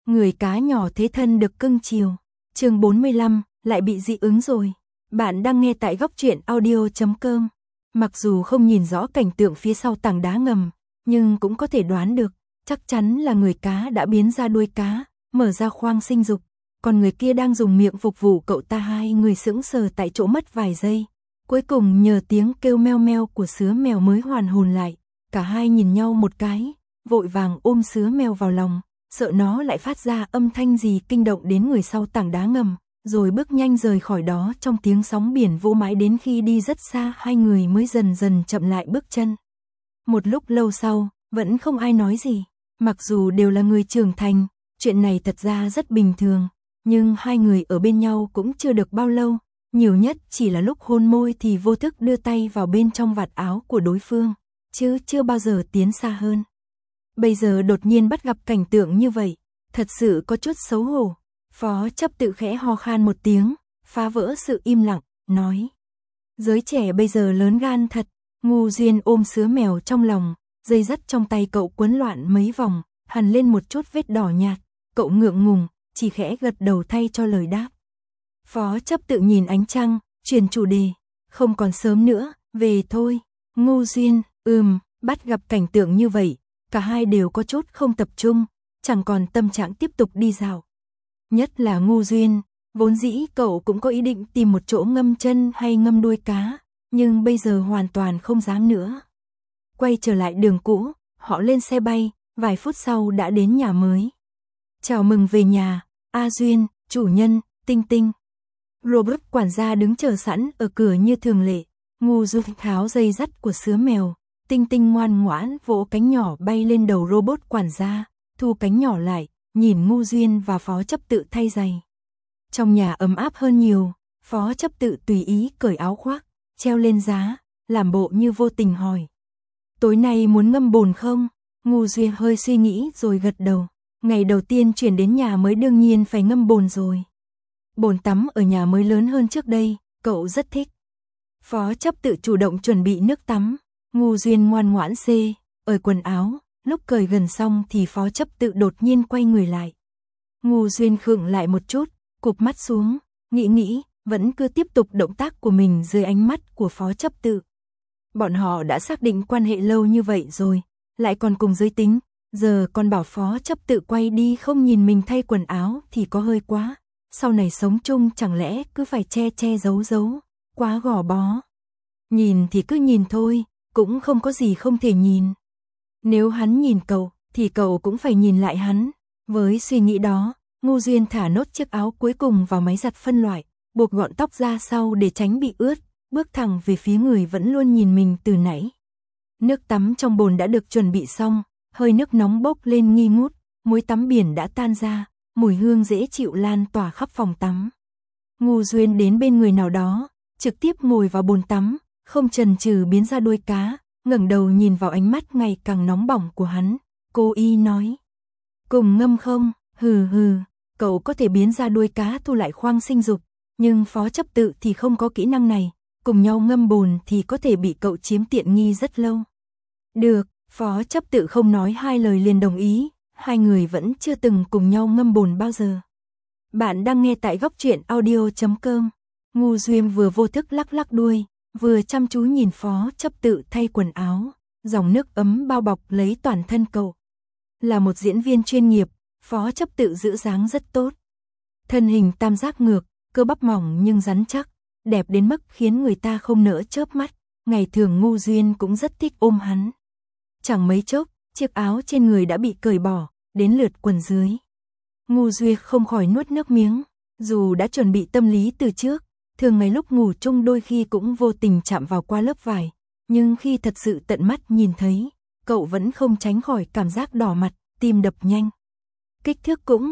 Người cá nhỏ thế thân được cưng chiều. Chương 45, lại bị dị ứng rồi. Bạn đang nghe tại góc truyện audio.com. Mặc dù không nhìn rõ cảnh tượng phía sau tảng đá ngầm, nhưng cũng có thể đoán được, chắc chắn là người cá đã biến ra đuôi cá, mở ra khoang sinh dục. Còn người kia đang dùng miệng phục vụ cậu ta. Hai người sững sờ tại chỗ mất vài giây. Cuối cùng nhờ tiếng kêu meo meo của sứa mèo mới hoàn hồn lại. Cả hai nhìn nhau một cái, vội vàng ôm sứa mèo vào lòng, sợ nó lại phát ra âm thanh gì kinh động đến người sau tảng đá ngầm, rồi bước nhanh rời khỏi đó trong tiếng sóng biển vỗ mãi đến khi đi rất xa hai người mới dần dần chậm lại bước chân. Một lúc lâu sau, vẫn không ai nói gì, mặc dù đều là người trưởng thành, chuyện này thật ra rất bình thường, nhưng hai người ở bên nhau cũng chưa được bao lâu, nhiều nhất chỉ là lúc hôn môi thì vô thức đưa tay vào bên trong vạt áo của đối phương, chứ chưa bao giờ tiến xa hơn. Bây giờ đột nhiên bắt gặp cảnh tượng như vậy, thật sự có chút xấu hổ. Phó chấp tự khẽ ho khan một tiếng, phá vỡ sự im lặng, nói. Giới trẻ bây giờ lớn gan thật. Ngu Duyên ôm sứa mèo trong lòng, dây dắt trong tay cậu quấn loạn mấy vòng, hằn lên một chút vết đỏ nhạt. Cậu ngượng ngùng, chỉ khẽ gật đầu thay cho lời đáp. Phó chấp tự nhìn ánh trăng, chuyển chủ đề. Không còn sớm nữa, về thôi. Ngu Duyên, bắt gặp cảnh tượng như vậy, cả hai đều có chút không tập trung, chẳng còn tâm trạng tiếp tục đi dạo. Nhất là Ngu Duyên, vốn dĩ cậu cũng có ý định tìm một chỗ ngâm chân hay ngâm đuôi cá, nhưng bây giờ hoàn toàn không dám nữa. Quay trở lại đường cũ, họ lên xe bay, vài phút sau đã đến nhà mới. Chào mừng về nhà, A Duyên, chủ nhân, Tinh Tinh. Robert quản gia đứng chờ sẵn ở cửa như thường lệ. Ngu Duyên tháo dây dắt của sứa mèo, Tinh Tinh ngoan ngoãn vỗ cánh nhỏ bay lên đầu robot quản gia, thu cánh nhỏ lại, nhìn Ngu Duyên và Phó chấp tự thay giày. Trong nhà ấm áp hơn nhiều, Phó chấp tự tùy ý cởi áo khoác, treo lên giá, làm bộ như vô tình hỏi. Tối nay muốn ngâm bồn không? Ngu Duyên hơi suy nghĩ rồi gật đầu. Ngày đầu tiên chuyển đến nhà mới đương nhiên phải ngâm bồn rồi. Bồn tắm ở nhà mới lớn hơn trước đây, cậu rất thích. Phó chấp tự chủ động chuẩn bị nước tắm. Ngu Duyên ngoan ngoãn ởi quần áo, lúc cởi gần xong thì Phó chấp tự đột nhiên quay người lại. Ngu Duyên khựng lại một chút, cụp mắt xuống, nghĩ, vẫn cứ tiếp tục động tác của mình dưới ánh mắt của Phó chấp tự. Bọn họ đã xác định quan hệ lâu như vậy rồi, lại còn cùng giới tính, giờ còn bảo Phó chấp tự quay đi không nhìn mình thay quần áo thì có hơi quá. Sau này sống chung chẳng lẽ cứ phải che giấu, quá gò bó. Nhìn thì cứ nhìn thôi, cũng không có gì không thể nhìn. Nếu hắn nhìn cậu, thì cậu cũng phải nhìn lại hắn. Với suy nghĩ đó, Ngu Duyên thả nốt chiếc áo cuối cùng vào máy giặt phân loại, buộc gọn tóc ra sau để tránh bị ướt, bước thẳng về phía người vẫn luôn nhìn mình từ nãy. Nước tắm trong bồn đã được chuẩn bị xong, hơi nước nóng bốc lên nghi ngút, muối tắm biển đã tan ra, mùi hương dễ chịu lan tỏa khắp phòng tắm. Ngu Duyên đến bên người nào đó, trực tiếp ngồi vào bồn tắm, không chần chừ biến ra đuôi cá, ngẩng đầu nhìn vào ánh mắt ngày càng nóng bỏng của hắn, cô y nói. Cùng ngâm không? Hừ, cậu có thể biến ra đuôi cá thu lại khoang sinh dục, nhưng Phó chấp tự thì không có kỹ năng này, cùng nhau ngâm bồn thì có thể bị cậu chiếm tiện nghi rất lâu. Được, Phó chấp tự không nói hai lời liền đồng ý, hai người vẫn chưa từng cùng nhau ngâm bồn bao giờ. Bạn đang nghe tại góc truyện audio.com. Ngu Duyên vừa vô thức lắc đuôi, vừa chăm chú nhìn Phó chấp tự thay quần áo, dòng nước ấm bao bọc lấy toàn thân cậu. Là một diễn viên chuyên nghiệp, Phó chấp tự giữ dáng rất tốt. Thân hình tam giác ngược, cơ bắp mỏng nhưng rắn chắc, đẹp đến mức khiến người ta không nỡ chớp mắt. Ngày thường Ngu Duyên cũng rất thích ôm hắn. Chẳng mấy chốc, chiếc áo trên người đã bị cởi bỏ, đến lượt quần dưới. Ngu Duyên không khỏi nuốt nước miếng, dù đã chuẩn bị tâm lý từ trước, thường ngày lúc ngủ chung đôi khi cũng vô tình chạm vào qua lớp vải, nhưng khi thật sự tận mắt nhìn thấy, cậu vẫn không tránh khỏi cảm giác đỏ mặt, tim đập nhanh. Kích thước cũng,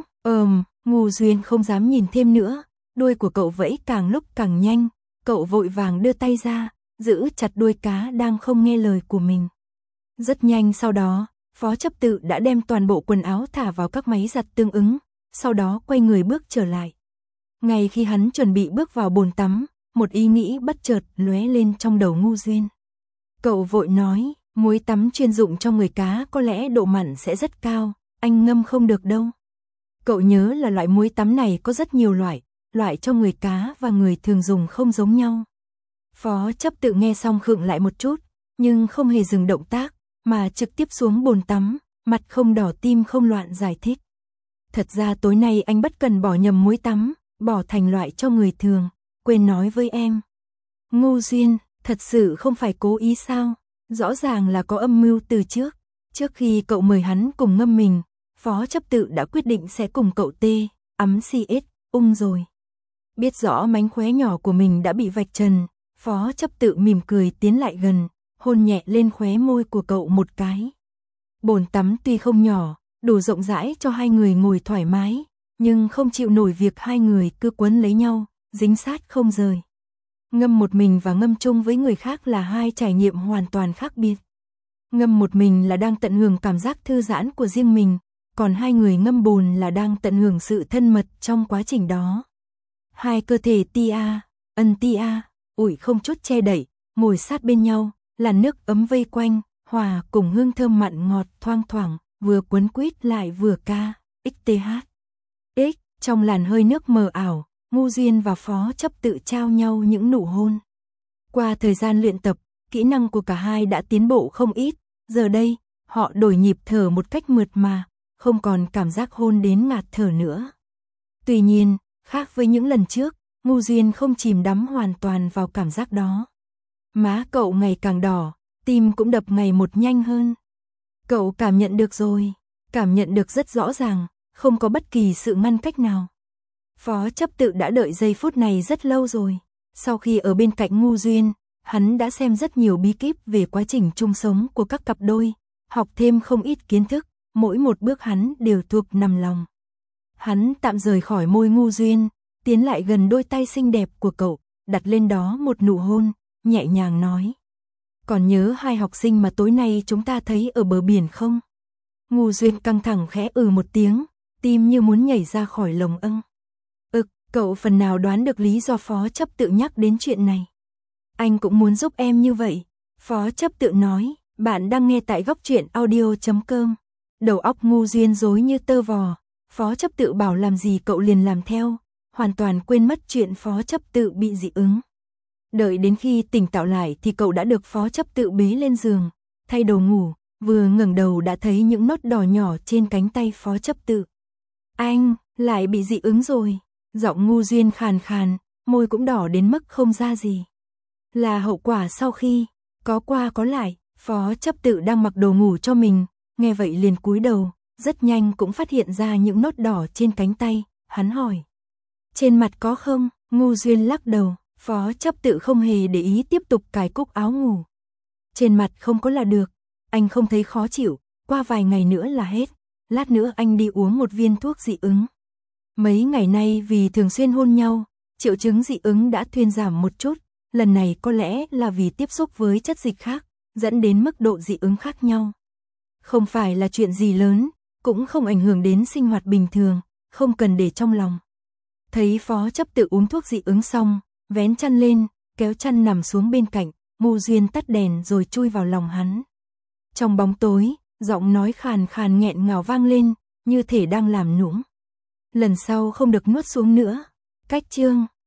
Ngu Duyên không dám nhìn thêm nữa, đuôi của cậu vẫy càng lúc càng nhanh, cậu vội vàng đưa tay ra, giữ chặt đuôi cá đang không nghe lời của mình. Rất nhanh sau đó, Phó chấp tự đã đem toàn bộ quần áo thả vào các máy giặt tương ứng, sau đó quay người bước trở lại. Ngay khi hắn chuẩn bị bước vào bồn tắm, một ý nghĩ bất chợt lóe lên trong đầu Ngu Duyên. Cậu vội nói, muối tắm chuyên dụng cho người cá có lẽ độ mặn sẽ rất cao, anh ngâm không được đâu. Cậu nhớ là loại muối tắm này có rất nhiều loại cho người cá và người thường dùng không giống nhau. Phó chấp tự nghe xong khựng lại một chút, nhưng không hề dừng động tác, mà trực tiếp xuống bồn tắm, mặt không đỏ tim không loạn giải thích. Thật ra tối nay anh bất cần bỏ nhầm muối tắm, bỏ thành loại cho người thường, quên nói với em. Ngô Duyên, thật sự không phải cố ý sao? Rõ ràng là có âm mưu từ trước. Trước khi cậu mời hắn cùng ngâm mình, Phó chấp tự đã quyết định sẽ cùng cậu ấm CS, rồi. Biết rõ mánh khóe nhỏ của mình đã bị vạch trần, Phó chấp tự mỉm cười tiến lại gần, hôn nhẹ lên khóe môi của cậu một cái. Bồn tắm tuy không nhỏ, đủ rộng rãi cho hai người ngồi thoải mái, nhưng không chịu nổi việc hai người cứ quấn lấy nhau, dính sát không rời. Ngâm một mình và ngâm chung với người khác là hai trải nghiệm hoàn toàn khác biệt. Ngâm một mình là đang tận hưởng cảm giác thư giãn của riêng mình, còn hai người ngâm bồn là đang tận hưởng sự thân mật trong quá trình đó. Hai cơ thể ủi không chút che đậy, ngồi sát bên nhau, làn nước ấm vây quanh, hòa cùng hương thơm mặn ngọt thoang thoảng, vừa quấn quýt lại vừa ca, trong làn hơi nước mờ ảo, Ngô Duyên và Phó chấp tự trao nhau những nụ hôn. Qua thời gian luyện tập, kỹ năng của cả hai đã tiến bộ không ít, giờ đây, họ đổi nhịp thở một cách mượt mà, không còn cảm giác hôn đến ngạt thở nữa. Tuy nhiên, khác với những lần trước, Ngô Duyên không chìm đắm hoàn toàn vào cảm giác đó. Má cậu ngày càng đỏ, tim cũng đập ngày một nhanh hơn. Cậu cảm nhận được rồi, cảm nhận được rất rõ ràng, không có bất kỳ sự ngăn cách nào. Phó chấp tự đã đợi giây phút này rất lâu rồi. Sau khi ở bên cạnh Ngô Duyên, hắn đã xem rất nhiều bí kíp về quá trình chung sống của các cặp đôi, học thêm không ít kiến thức, mỗi một bước hắn đều thuộc nằm lòng. Hắn tạm rời khỏi môi Ngô Duyên, tiến lại gần đôi tay xinh đẹp của cậu, đặt lên đó một nụ hôn, nhẹ nhàng nói. Còn nhớ hai học sinh mà tối nay chúng ta thấy ở bờ biển không? Ngô Duyên căng thẳng khẽ một tiếng, tim như muốn nhảy ra khỏi lồng ưng. Cậu phần nào đoán được lý do Phó chấp tự nhắc đến chuyện này. Anh cũng muốn giúp em như vậy. Phó chấp tự nói, bạn đang nghe tại góc truyện audio.com. Đầu óc Ngô Duyên rối như tơ vò. Phó chấp tự bảo làm gì cậu liền làm theo, hoàn toàn quên mất chuyện Phó chấp tự bị dị ứng. Đợi đến khi tỉnh táo lại thì cậu đã được Phó chấp tự bế lên giường, thay đồ ngủ, vừa ngẩng đầu đã thấy những nốt đỏ nhỏ trên cánh tay Phó chấp tự. Anh, lại bị dị ứng rồi. Giọng Ngô Duyên khàn khàn, môi cũng đỏ đến mức không ra gì. Là hậu quả sau khi, có qua có lại, Phó chấp tự đang mặc đồ ngủ cho mình, nghe vậy liền cúi đầu, rất nhanh cũng phát hiện ra những nốt đỏ trên cánh tay, hắn hỏi. Trên mặt có không? Ngô Duyên lắc đầu, Phó chấp tự không hề để ý tiếp tục cài cúc áo ngủ. Trên mặt không có là được, anh không thấy khó chịu, qua vài ngày nữa là hết, lát nữa anh đi uống một viên thuốc dị ứng. Mấy ngày nay vì thường xuyên hôn nhau, triệu chứng dị ứng đã thuyên giảm một chút, lần này có lẽ là vì tiếp xúc với chất dịch khác, dẫn đến mức độ dị ứng khác nhau. Không phải là chuyện gì lớn, cũng không ảnh hưởng đến sinh hoạt bình thường, không cần để trong lòng. Thấy Phó chấp tự uống thuốc dị ứng xong, vén chăn lên, kéo chăn nằm xuống bên cạnh, Ngô Duyên tắt đèn rồi chui vào lòng hắn. Trong bóng tối, giọng nói khàn khàn nghẹn ngào vang lên, như thể đang làm nũng. Lần sau không được nuốt xuống nữa. Cách chương